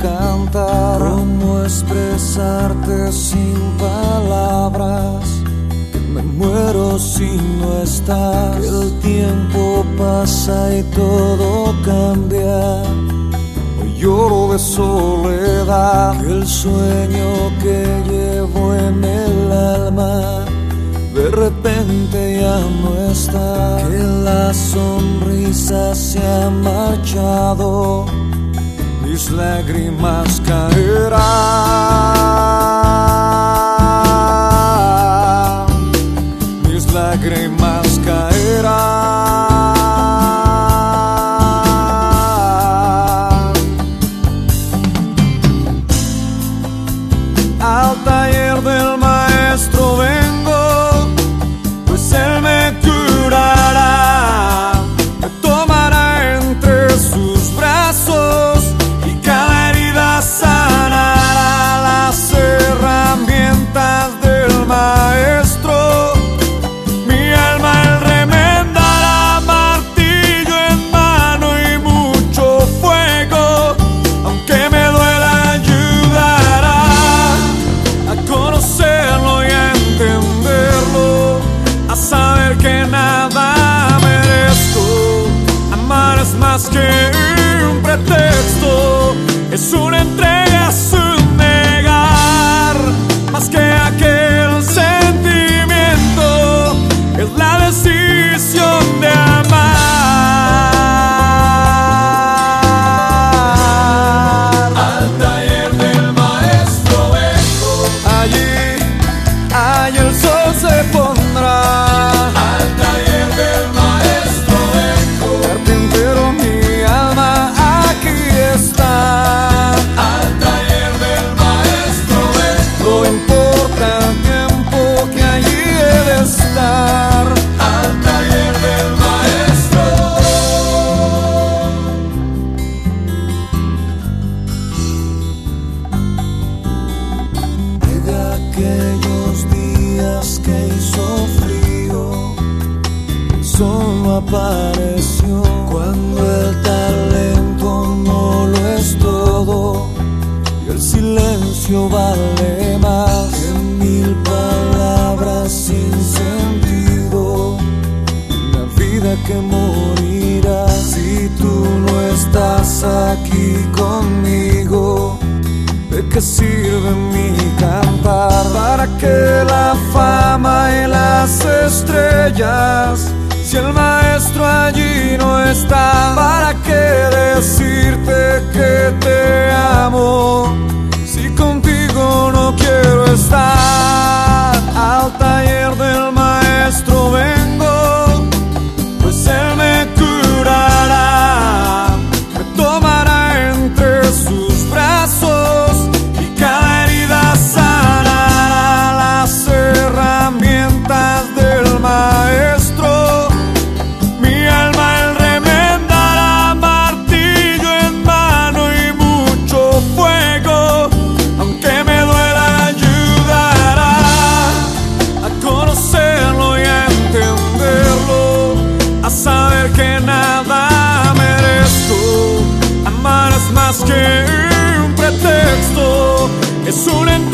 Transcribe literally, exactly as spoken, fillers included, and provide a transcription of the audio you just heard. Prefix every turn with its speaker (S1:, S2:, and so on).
S1: cantar. ¿Cómo expresarte sin palabras? Que me muero si no estás. Que el tiempo pasa y todo cambia. Hoy lloro de soledad. Que el sueño que llevo en el alma de repente ya no está. Que la sonrisa se ha marchado. Mis lágrimas caerán, mis lágrimas caerán. Al taller del maestro vengo, pues él me curará, me tomará entre sus brazos. Sanará las herramientas del maestro. Mi alma él remendará, martillo en mano y mucho fuego. Aunque me duela, ayudará a conocerlo y a entenderlo, a saber que nada merezco. Amar es más que un pretexto, es una entrega sin negar, más que aquel sentimiento, es la decisión de amar.
S2: Al taller del maestro vengo,
S1: Allí, allí el sol se pondrá.
S2: al taller del maestro vengo,
S1: Carpintero, mi alma aquí está. No importa el tiempo que allí he de estar.
S2: al taller del maestro.
S1: De aquellos días que hizo frío, solo apareció cuando el talento no lo es todo y el silencio vale más que mil palabras sin sentido. Una vida que morirá si tú no estás aquí conmigo. ¿De qué sirve mi cantar? ¿Para qué la fama y las estrellas si el maestro allí no está? ¿Para qué decirte que te amo si contigo no quiero estar? Al taller del maestro vengo, pues él me curará, me tomará entre sus brazos y cada herida sanará las herramientas del maestro. Mi alma él remendará, martillo en mano y mucho fuego. Aunque me duela, ayudará a conocerlo y a entenderlo, a saber que nada merezco. Amar es más que un pretexto, es un